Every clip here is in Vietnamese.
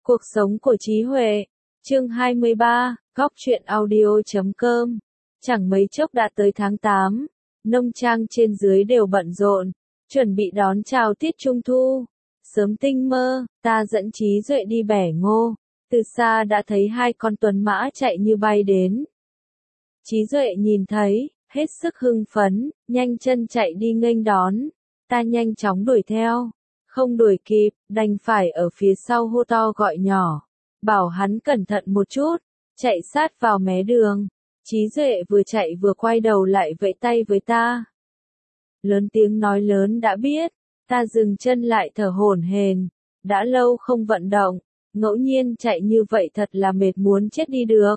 Cuộc sống của trí huệ. Chương 23, góc truyện audio.com. Chẳng mấy chốc đã tới tháng 8, nông trang trên dưới đều bận rộn, chuẩn bị đón chào tiết trung thu. Sớm tinh mơ, ta dẫn Trí Duệ đi bẻ ngô, từ xa đã thấy hai con tuấn mã chạy như bay đến. Trí Duệ nhìn thấy, hết sức hưng phấn, nhanh chân chạy đi nghênh đón, ta nhanh chóng đuổi theo. Không đuổi kịp, đành phải ở phía sau hô to gọi nhỏ, bảo hắn cẩn thận một chút, chạy sát vào mé đường. Trí Duệ vừa chạy vừa quay đầu lại vẫy tay với ta. Lớn tiếng nói lớn đã biết, ta dừng chân lại thở hổn hển, đã lâu không vận động, ngẫu nhiên chạy như vậy thật là mệt muốn chết đi được.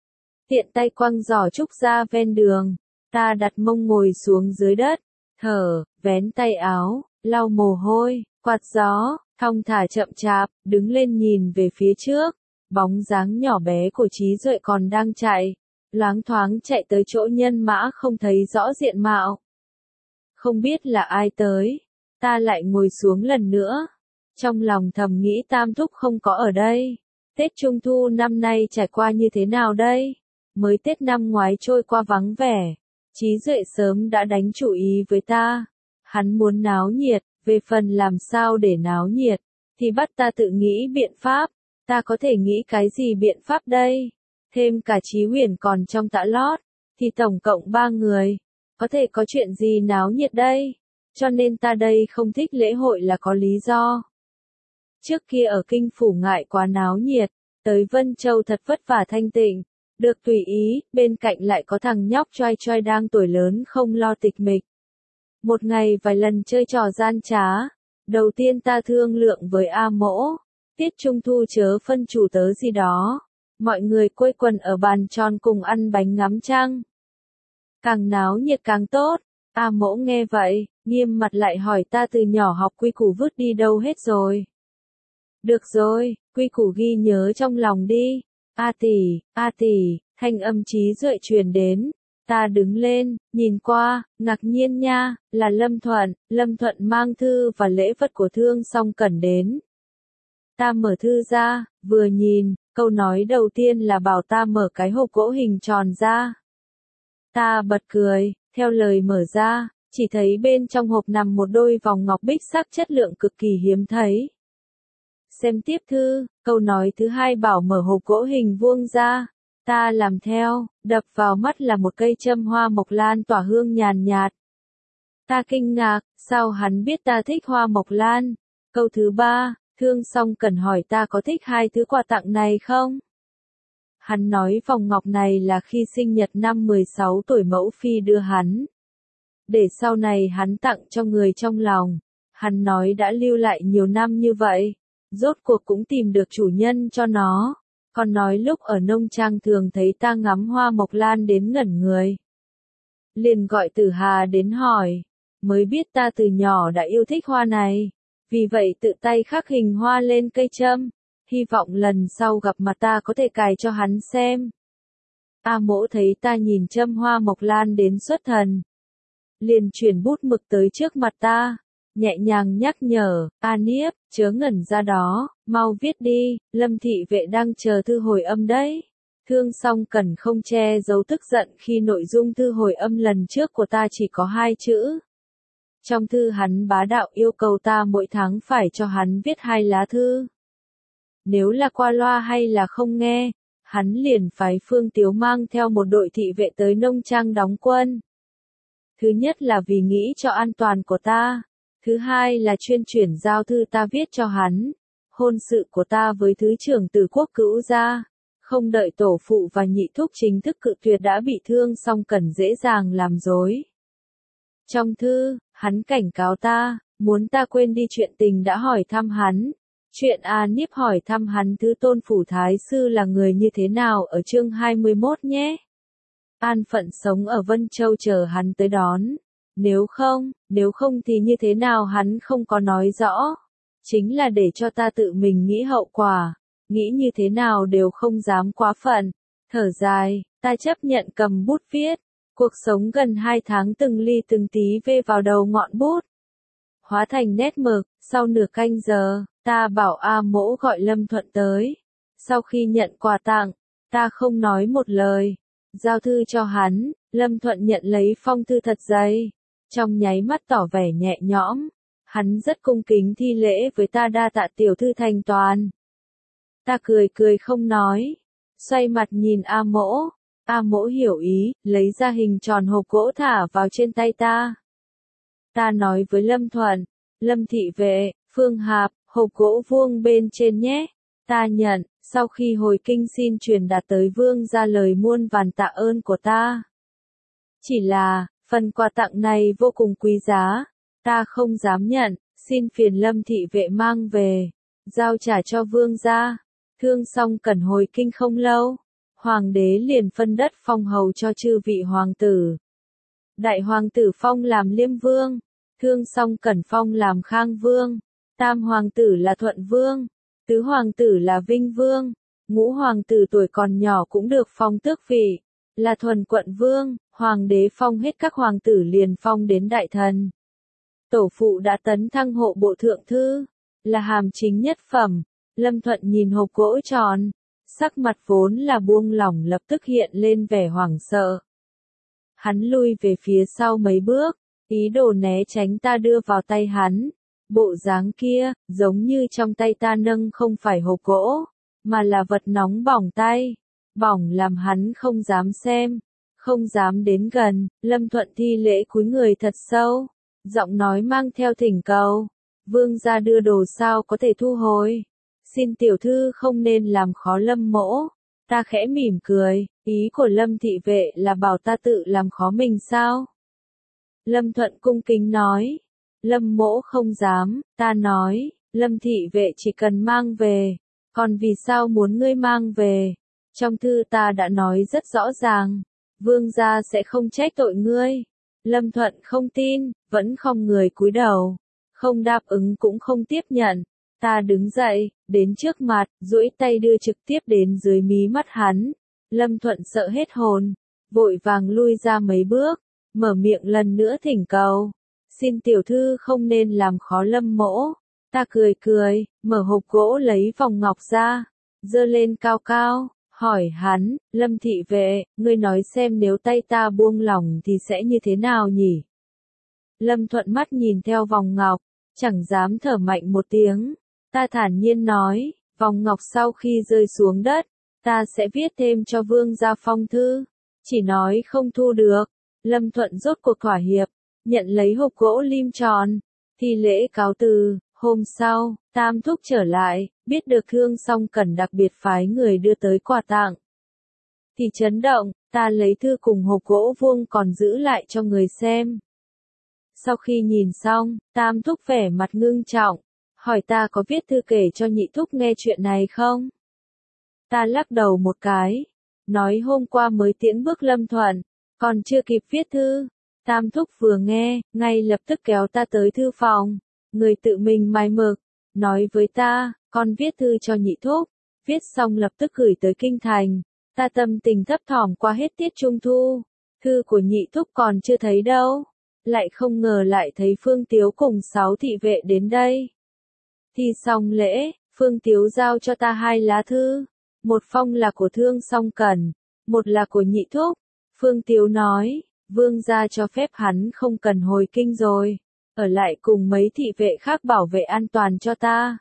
Tiện tay quăng giỏ trúc ra ven đường, ta đặt mông ngồi xuống dưới đất, thở, vén tay áo, lau mồ hôi, quạt gió, thong thả chậm chạp, đứng lên nhìn về phía trước, bóng dáng nhỏ bé của Trí Duệ còn đang chạy, loáng thoáng chạy tới chỗ nhân mã không thấy rõ diện mạo. Không biết là ai tới, ta lại ngồi xuống lần nữa, trong lòng thầm nghĩ Tam Thúc không có ở đây, Tết Trung Thu năm nay trải qua như thế nào đây? Mới Tết năm ngoái trôi qua vắng vẻ, Trí Duệ sớm đã đánh chủ ý với ta, hắn muốn náo nhiệt. Về phần làm sao để náo nhiệt, thì bắt ta tự nghĩ biện pháp, ta có thể nghĩ cái gì biện pháp đây? Thêm cả Chí Huyền còn trong tã lót, thì tổng cộng 3 người, có thể có chuyện gì náo nhiệt đây? Cho nên ta đây không thích lễ hội là có lý do. Trước kia ở Kinh Phủ ngại quá náo nhiệt, tới Vân Châu thật vất vả thanh tịnh, được tùy ý, bên cạnh lại có thằng nhóc choai choai đang tuổi lớn không lo tịch mịch. Một ngày vài lần chơi trò gian trá, đầu tiên ta thương lượng với A Mỗ, tiết trung thu chớ phân chủ tớ gì đó, mọi người quây quần ở bàn tròn cùng ăn bánh ngắm trăng. Càng náo nhiệt càng tốt, A Mỗ nghe vậy, nghiêm mặt lại hỏi ta từ nhỏ học quy củ vứt đi đâu hết rồi. Được rồi, quy củ ghi nhớ trong lòng đi, A tỷ, thanh âm Trí Duệ truyền đến. Ta đứng lên, nhìn qua, ngạc nhiên nha, là Lâm Thuận mang thư và lễ vật của Thương Song Cẩn đến. Ta mở thư ra, vừa nhìn, câu nói đầu tiên là bảo ta mở cái hộp gỗ hình tròn ra. Ta bật cười, theo lời mở ra, chỉ thấy bên trong hộp nằm một đôi vòng ngọc bích sắc chất lượng cực kỳ hiếm thấy. Xem tiếp thư, câu nói thứ hai bảo mở hộp gỗ hình vuông ra. Ta làm theo, đập vào mắt là một cây châm hoa mộc lan tỏa hương nhàn nhạt. Ta kinh ngạc, sao hắn biết ta thích hoa mộc lan? Câu thứ ba, Thương Song Cẩn hỏi ta có thích hai thứ quà tặng này không? Hắn nói vòng ngọc này là khi sinh nhật năm 16 tuổi mẫu phi đưa hắn. Để sau này hắn tặng cho người trong lòng. Hắn nói đã lưu lại nhiều năm như vậy, rốt cuộc cũng tìm được chủ nhân cho nó. Còn nói lúc ở nông trang thường thấy ta ngắm hoa mộc lan đến ngẩn người. Liền gọi Tử Hà đến hỏi, mới biết ta từ nhỏ đã yêu thích hoa này, vì vậy tự tay khắc hình hoa lên cây châm, hy vọng lần sau gặp mặt ta có thể cài cho hắn xem. A Mỗ thấy ta nhìn châm hoa mộc lan đến xuất thần, liền chuyển bút mực tới trước mặt ta, nhẹ nhàng nhắc nhở, A Niếp, chớ ngẩn ra đó, mau viết đi, Lâm thị vệ đang chờ thư hồi âm đấy. Thương Song Cẩn không che giấu tức giận khi nội dung thư hồi âm lần trước của ta chỉ có 2 chữ. Trong thư hắn bá đạo yêu cầu ta mỗi tháng phải cho hắn viết 2 lá thư. Nếu là qua loa hay là không nghe, hắn liền phái Phương Tiếu mang theo một đội thị vệ tới nông trang đóng quân. Thứ nhất là vì nghĩ cho an toàn của ta. Thứ hai là chuyên chuyển giao thư ta viết cho hắn. Hôn sự của ta với Thứ trưởng Từ Quốc Cữu gia. Không đợi tổ phụ và nhị thúc chính thức cự tuyệt đã bị Thương Song Cẩn dễ dàng làm dối. Trong thư, hắn cảnh cáo ta, muốn ta quên đi chuyện tình đã hỏi thăm hắn. Chuyện A Niếp hỏi thăm hắn Thứ Tôn Phủ Thái Sư là người như thế nào ở chương 21 nhé. An phận sống ở Vân Châu chờ hắn tới đón. Nếu không thì như thế nào hắn không có nói rõ. Chính là để cho ta tự mình nghĩ hậu quả. Nghĩ như thế nào đều không dám quá phận. Thở dài, ta chấp nhận cầm bút viết. Cuộc sống gần 2 tháng từng ly từng tí vê vào đầu ngọn bút. hóa thành nét mực. Sau nửa canh giờ, ta bảo A Mỗ gọi Lâm Thuận tới. Sau khi nhận quà tặng, ta không nói một lời, giao thư cho hắn. Lâm Thuận nhận lấy phong thư thật dày, trong nháy mắt tỏ vẻ nhẹ nhõm. Hắn rất cung kính thi lễ với ta, đa tạ tiểu thư thành toàn. Ta cười cười không nói, xoay mặt nhìn A Mỗ. A Mỗ hiểu ý, lấy ra hình tròn hộp gỗ thả vào trên tay ta. Ta nói với Lâm Thuận, Lâm thị vệ, Phương Hạp, hộp gỗ vuông bên trên nhé. Ta nhận, sau khi hồi kinh xin truyền đạt tới vương gia lời muôn vàn tạ ơn của ta. Chỉ là, phần quà tặng này vô cùng quý giá, ta không dám nhận, xin phiền Lâm thị vệ mang về, giao trả cho vương gia. Thương xong cần hồi kinh không lâu, hoàng đế liền phân đất phong hầu cho chư vị hoàng tử. Đại hoàng tử phong làm Liêm vương, Thương xong cẩn phong làm Khang vương, tam hoàng tử là Thuận vương, tứ hoàng tử là Vinh vương, ngũ hoàng tử tuổi còn nhỏ cũng được phong tước vị, là Thuần quận vương. Hoàng đế phong hết các hoàng tử liền phong đến đại thần. Tổ phụ đã tấn thăng hộ bộ thượng thư, là hàm chính nhất phẩm. Lâm Thuận nhìn hộp gỗ tròn, sắc mặt vốn là buông lỏng lập tức hiện lên vẻ hoảng sợ. Hắn lui về phía sau mấy bước, ý đồ né tránh ta đưa vào tay hắn. Bộ dáng kia, giống như trong tay ta nâng không phải hộp gỗ, mà là vật nóng bỏng tay. Bỏng làm hắn không dám xem, không dám đến gần. Lâm Thuận thi lễ cúi người thật sâu, giọng nói mang theo thỉnh cầu. Vương gia đưa đồ sao có thể thu hồi? Xin tiểu thư không nên làm khó Lâm mỗ. Ta khẽ mỉm cười, ý của Lâm thị vệ là bảo ta tự làm khó mình sao? Lâm Thuận cung kính nói. Lâm mỗ không dám. Ta nói, Lâm thị vệ chỉ cần mang về. Còn vì sao muốn ngươi mang về? Trong thư ta đã nói rất rõ ràng, vương gia sẽ không trách tội ngươi. Lâm Thuận không tin, vẫn không người cúi đầu, không đáp ứng cũng không tiếp nhận. Ta đứng dậy, đến trước mặt, duỗi tay đưa trực tiếp đến dưới mí mắt hắn. Lâm Thuận sợ hết hồn, vội vàng lui ra mấy bước, mở miệng lần nữa thỉnh cầu. Xin tiểu thư không nên làm khó Lâm mỗ. Ta cười cười, mở hộp gỗ lấy vòng ngọc ra, giơ lên cao cao. Hỏi hắn, Lâm thị vệ, ngươi nói xem nếu tay ta buông lỏng thì sẽ như thế nào nhỉ? Lâm Thuận mắt nhìn theo vòng ngọc, chẳng dám thở mạnh một tiếng. Ta thản nhiên nói, vòng ngọc sau khi rơi xuống đất, ta sẽ viết thêm cho vương gia phong thư. Chỉ nói không thu được. Lâm Thuận rốt cuộc thỏa hiệp, nhận lấy hộp gỗ lim tròn, thi lễ cáo từ. Hôm sau, Tam thúc trở lại, biết được Thương xong cần đặc biệt phái người đưa tới quà tặng. Thì chấn động, ta lấy thư cùng hộp gỗ vuông còn giữ lại cho người xem. Sau khi nhìn xong, Tam thúc vẻ mặt ngưng trọng, hỏi ta có viết thư kể cho nhị thúc nghe chuyện này không? Ta lắc đầu một cái, nói hôm qua mới tiễn bước Lâm Thuận, còn chưa kịp viết thư. Tam thúc vừa nghe, ngay lập tức kéo ta tới thư phòng. Người tự mình mài mực, nói với ta, con viết thư cho nhị thúc, viết xong lập tức gửi tới kinh thành. Ta tâm tình thấp thỏm qua hết tiết trung thu, thư của nhị thúc còn chưa thấy đâu, lại không ngờ lại thấy Phương Tiếu cùng 6 thị vệ đến đây. Thi xong lễ, Phương Tiếu giao cho ta 2 lá thư, một phong là của Thương Song Cẩn, một là của nhị thúc. Phương Tiếu nói, vương gia cho phép hắn không cần hồi kinh rồi, ở lại cùng mấy thị vệ khác bảo vệ an toàn cho ta.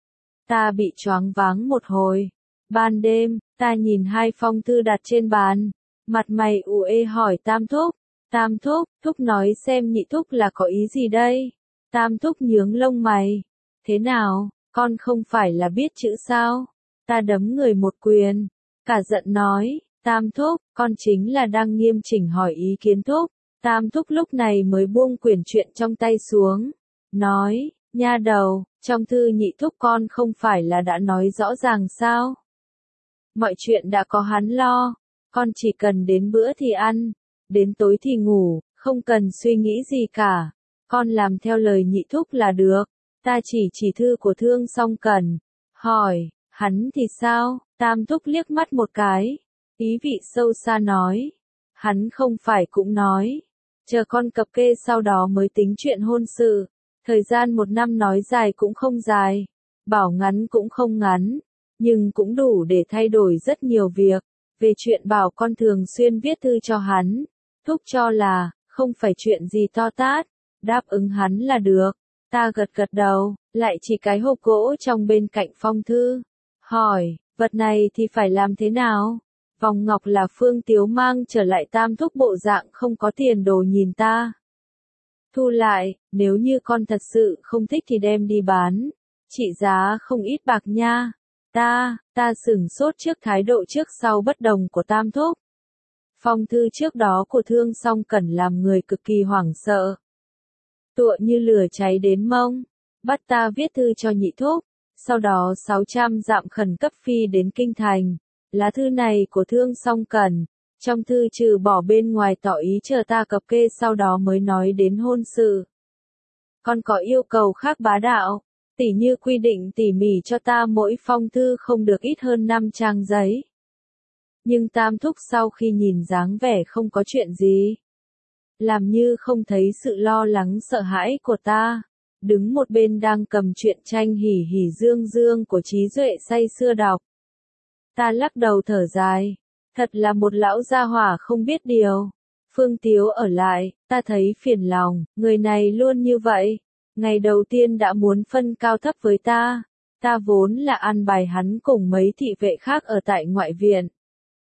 Ta bị choáng váng một hồi. Ban đêm, ta nhìn 2 phong thư đặt trên bàn, mặt mày u ê hỏi Tam thúc. Tam thúc, thúc nói xem nhị thúc là có ý gì đây? Tam thúc nhướng lông mày. Thế nào, con không phải là biết chữ sao? Ta đấm người một quyền, cả giận nói, Tam thúc, con chính là đang nghiêm chỉnh hỏi ý kiến thúc. Tam thúc lúc này mới buông quyển truyện trong tay xuống, nói, nha đầu, trong thư nhị thúc con không phải là đã nói rõ ràng sao? Mọi chuyện đã có hắn lo, con chỉ cần đến bữa thì ăn, đến tối thì ngủ, không cần suy nghĩ gì cả. Con làm theo lời nhị thúc là được. Ta chỉ thư của Thương Song Cẩn, hỏi, hắn thì sao? Tam thúc liếc mắt một cái, ý vị sâu xa nói, hắn không phải cũng nói, chờ con cập kê sau đó mới tính chuyện hôn sự. Thời gian 1 năm nói dài cũng không dài, bảo ngắn cũng không ngắn, nhưng cũng đủ để thay đổi rất nhiều việc. Về chuyện bảo con thường xuyên viết thư cho hắn, Thúc cho là, không phải chuyện gì to tát, đáp ứng hắn là được. Ta gật gật đầu, lại chỉ cái hộp gỗ trong bên cạnh phong thư. Hỏi, vật này thì phải làm thế nào? Vòng ngọc là Phương Tiếu mang trở lại Tam Thúc bộ dạng không có tiền đồ nhìn ta. Thu lại, nếu như con thật sự không thích thì đem đi bán. Trị giá không ít bạc nha. Ta sửng sốt trước thái độ trước sau bất đồng của Tam Thúc. Phong thư trước đó của Thương Song Cẩn làm người cực kỳ hoảng sợ. Tựa như lửa cháy đến mông, bắt ta viết thư cho Nhị Thúc, sau đó 600 dặm khẩn cấp phi đến Kinh Thành. Lá thư này của Thương Song Cẩn, trong thư trừ bỏ bên ngoài tỏ ý chờ ta cập kê sau đó mới nói đến hôn sự. Con có yêu cầu khác bá đạo, tỉ như quy định tỉ mỉ cho ta mỗi phong thư không được ít hơn 5 trang giấy. Nhưng Tam Thúc sau khi nhìn dáng vẻ không có chuyện gì, làm như không thấy sự lo lắng sợ hãi của ta, đứng một bên đang cầm truyện tranh hỉ hỉ dương dương của Trí Duệ say sưa đọc. Ta lắc đầu thở dài, thật là một lão gia hỏa không biết điều. Phương Tiếu ở lại, ta thấy phiền lòng, người này luôn như vậy. Ngày đầu tiên đã muốn phân cao thấp với ta vốn là an bài hắn cùng mấy thị vệ khác ở tại ngoại viện.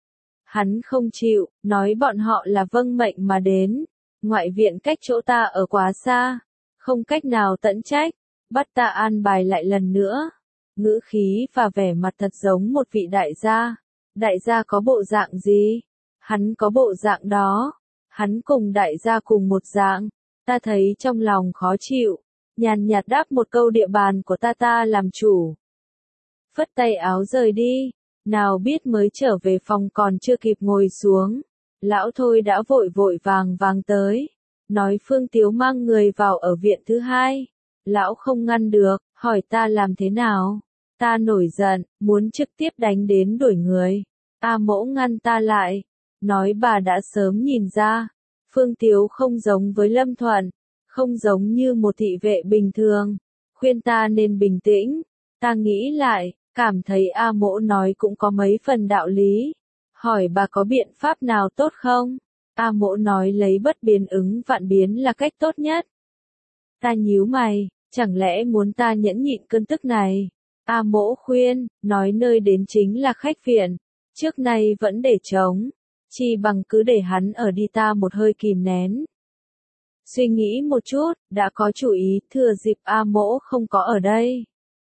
Hắn không chịu, nói bọn họ là vâng mệnh mà đến. Ngoại viện cách chỗ ta ở quá xa, không cách nào tận trách, bắt ta an bài lại lần nữa. Ngữ khí và vẻ mặt thật giống một vị đại gia. Đại gia có bộ dạng gì? Hắn có bộ dạng đó. Hắn cùng đại gia cùng một dạng. Ta thấy trong lòng khó chịu, nhàn nhạt đáp một câu địa bàn của ta làm chủ. Phất tay áo rời đi, nào biết mới trở về phòng còn chưa kịp ngồi xuống. Lão Thôi đã vội vội vàng tới, nói Phương Tiếu mang người vào ở viện thứ hai. Lão không ngăn được, hỏi ta làm thế nào. Ta nổi giận, muốn trực tiếp đánh đến đuổi người. A Mỗ ngăn ta lại, nói bà đã sớm nhìn ra, Phương Tiếu không giống với Lâm Thuận, không giống như một thị vệ bình thường, khuyên ta nên bình tĩnh. Ta nghĩ lại, cảm thấy A Mỗ nói cũng có mấy phần đạo lý. Hỏi bà có biện pháp nào tốt không? A Mỗ nói lấy bất biến ứng vạn biến là cách tốt nhất. Ta nhíu mày, chẳng lẽ muốn ta nhẫn nhịn cơn tức này? A Mỗ khuyên, nói nơi đến chính là khách viện, trước nay vẫn để trống, chi bằng cứ để hắn ở đi, ta một hơi kìm nén. Suy nghĩ một chút, đã có chủ ý, thừa dịp A Mỗ không có ở đây.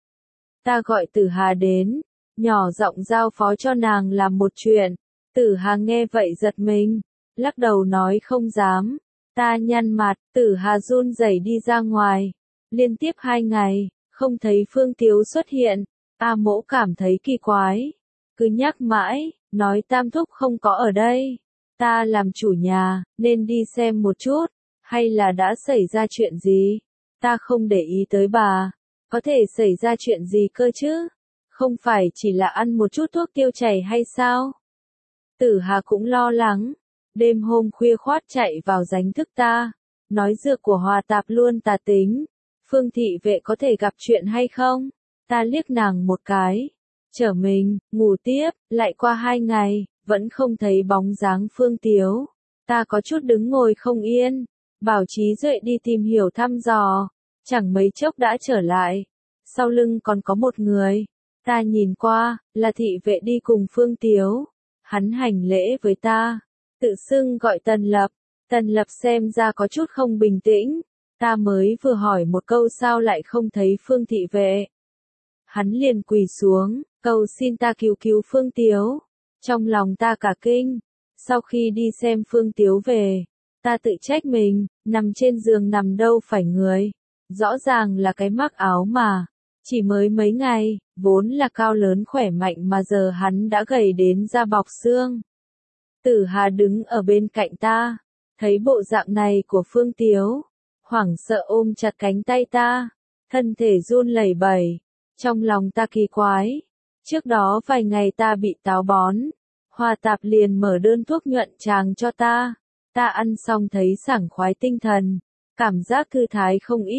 Ta gọi Tử Hà đến, nhỏ giọng giao phó cho nàng làm một chuyện. Tử Hà nghe vậy giật mình, lắc đầu nói không dám. Ta nhăn mặt, Tử Hà run rẩy đi ra ngoài. Liên tiếp 2 ngày, không thấy Phương Tiếu xuất hiện. A Mỗ cảm thấy kỳ quái, cứ nhắc mãi, nói Tam Thúc không có ở đây. Ta làm chủ nhà, nên đi xem một chút, hay là đã xảy ra chuyện gì? Ta không để ý tới bà, có thể xảy ra chuyện gì cơ chứ? Không phải chỉ là ăn một chút thuốc tiêu chảy hay sao? Tử Hà cũng lo lắng, đêm hôm khuya khoắt chạy vào đánh thức ta, nói dược của Hòa Tạp luôn tà tính. Phương thị vệ có thể gặp chuyện hay không? Ta liếc nàng một cái, trở mình, ngủ tiếp, lại qua 2 ngày, vẫn không thấy bóng dáng Phương Tiếu. Ta có chút đứng ngồi không yên, bảo Trí Duệ đi tìm hiểu thăm dò, chẳng mấy chốc đã trở lại. Sau lưng còn có một người, ta nhìn qua, là thị vệ đi cùng Phương Tiếu. Hắn hành lễ với ta, tự xưng gọi Tần Lập. Tần Lập xem ra có chút không bình tĩnh. Ta mới vừa hỏi một câu sao lại không thấy Phương thị vệ. Hắn liền quỳ xuống, cầu xin ta cứu cứu Phương Tiếu. Trong lòng ta cả kinh. Sau khi đi xem Phương Tiếu về, ta tự trách mình, nằm trên giường nằm đâu phải người. Rõ ràng là cái mắc áo mà. Chỉ mới mấy ngày, vốn là cao lớn khỏe mạnh mà giờ hắn đã gầy đến da bọc xương. Tử Hà đứng ở bên cạnh ta, thấy bộ dạng này của Phương Tiếu, hoảng sợ ôm chặt cánh tay ta, thân thể run lẩy bẩy. Trong lòng ta kỳ quái, trước đó vài ngày ta bị táo bón, Hòa Tạp liền mở đơn thuốc nhuận tràng cho ta ăn xong thấy sảng khoái tinh thần, cảm giác thư thái không ít,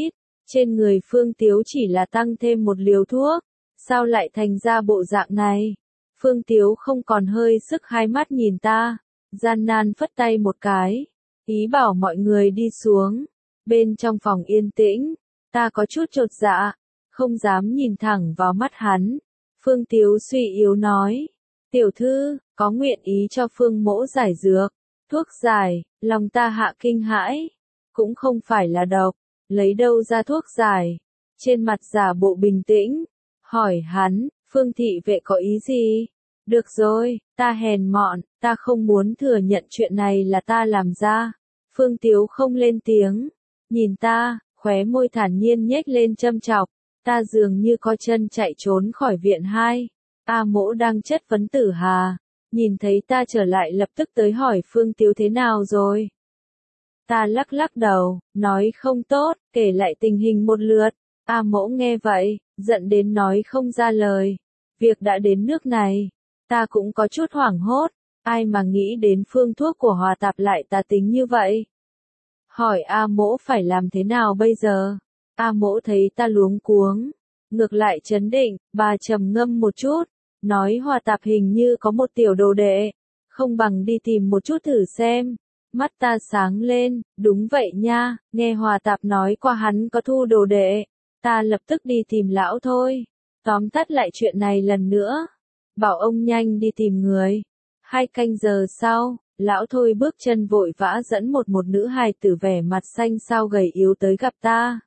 Trên người Phương Tiếu chỉ là tăng thêm một liều thuốc, sao lại thành ra bộ dạng này? Phương Tiếu không còn hơi sức hai mắt nhìn ta, gian nan phất tay một cái, ý bảo mọi người đi xuống. Bên trong phòng yên tĩnh, ta có chút chột dạ, không dám nhìn thẳng vào mắt hắn. Phương Tiếu suy yếu nói, tiểu thư, có nguyện ý cho Phương mỗ giải dược, thuốc giải, lòng ta hạ kinh hãi, cũng không phải là độc, lấy đâu ra thuốc giải. Trên mặt giả bộ bình tĩnh, hỏi hắn, Phương thị vệ có ý gì? Được rồi, ta hèn mọn, ta không muốn thừa nhận chuyện này là ta làm ra. Phương Tiếu không lên tiếng, nhìn ta, khóe môi thản nhiên nhếch lên châm chọc, ta dường như có chân chạy trốn khỏi viện hai. A Mỗ đang chất vấn Tử Hà, nhìn thấy ta trở lại lập tức tới hỏi Phương Tiếu thế nào rồi. Ta lắc lắc đầu, nói không tốt, kể lại tình hình một lượt. A Mỗ nghe vậy, giận đến nói không ra lời. Việc đã đến nước này, ta cũng có chút hoảng hốt, ai mà nghĩ đến phương thuốc của Hòa Tạp lại tà tính như vậy. Hỏi A Mỗ phải làm thế nào bây giờ? A Mỗ thấy ta luống cuống, ngược lại trấn định, bà trầm ngâm một chút, nói Hòa Tạp hình như có một tiểu đồ đệ, không bằng đi tìm một chút thử xem. Mắt ta sáng lên, đúng vậy nha, nghe Hòa Tạp nói qua hắn có thu đồ đệ, ta lập tức đi tìm lão thôi. Tóm tắt lại chuyện này lần nữa, bảo ông nhanh đi tìm người. 2 canh giờ sau, lão Thôi bước chân vội vã dẫn một nữ hài tử vẻ mặt xanh xao gầy yếu tới gặp ta.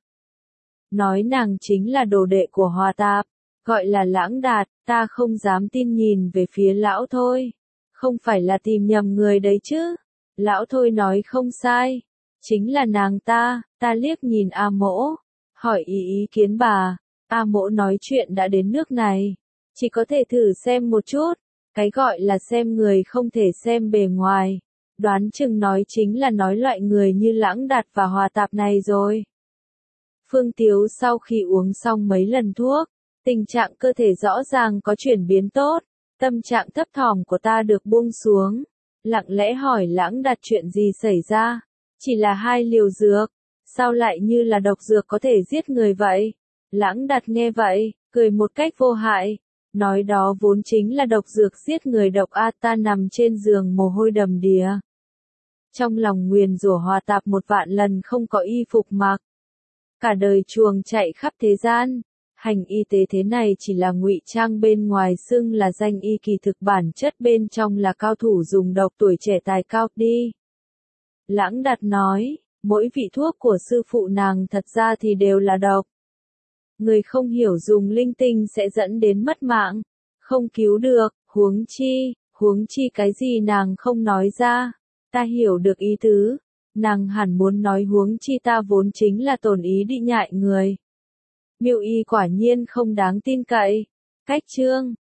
Nói nàng chính là đồ đệ của Hòa Tạp, gọi là Lãng Đạt, ta không dám tin nhìn về phía lão Thôi. Không phải là tìm nhầm người đấy chứ? Lão Thôi nói không sai, chính là nàng ta liếc nhìn A Mỗ, hỏi ý kiến bà. A Mỗ nói chuyện đã đến nước này, chỉ có thể thử xem một chút, cái gọi là xem người không thể xem bề ngoài, đoán chừng nói chính là nói loại người như Lãng Đạt và Hòa Tạp này rồi. Phương Tiếu sau khi uống xong mấy lần thuốc, tình trạng cơ thể rõ ràng có chuyển biến tốt, tâm trạng thấp thỏm của ta được buông xuống, lặng lẽ hỏi Lãng Đạt chuyện gì xảy ra, chỉ là 2 liều dược, sao lại như là độc dược có thể giết người vậy? Lãng Đạt nghe vậy, cười một cách vô hại, nói đó vốn chính là độc dược giết người độc a. Ta nằm trên giường mồ hôi đầm đìa. Trong lòng nguyền rủa Hòa Tạp 1 vạn lần không có y phục mặc. Cả đời chuồng chạy khắp thế gian, hành y tế thế này chỉ là ngụy trang bên ngoài xưng là danh y kỳ thực bản chất bên trong là cao thủ dùng độc tuổi trẻ tài cao đi. Lãng Đạt nói, mỗi vị thuốc của sư phụ nàng thật ra thì đều là độc. Người không hiểu dùng linh tinh sẽ dẫn đến mất mạng, không cứu được, huống chi cái gì nàng không nói ra. Ta hiểu được ý tứ, nàng hẳn muốn nói huống chi ta vốn chính là tổn ý đi nhại người. Miêu y quả nhiên không đáng tin cậy. Cách chương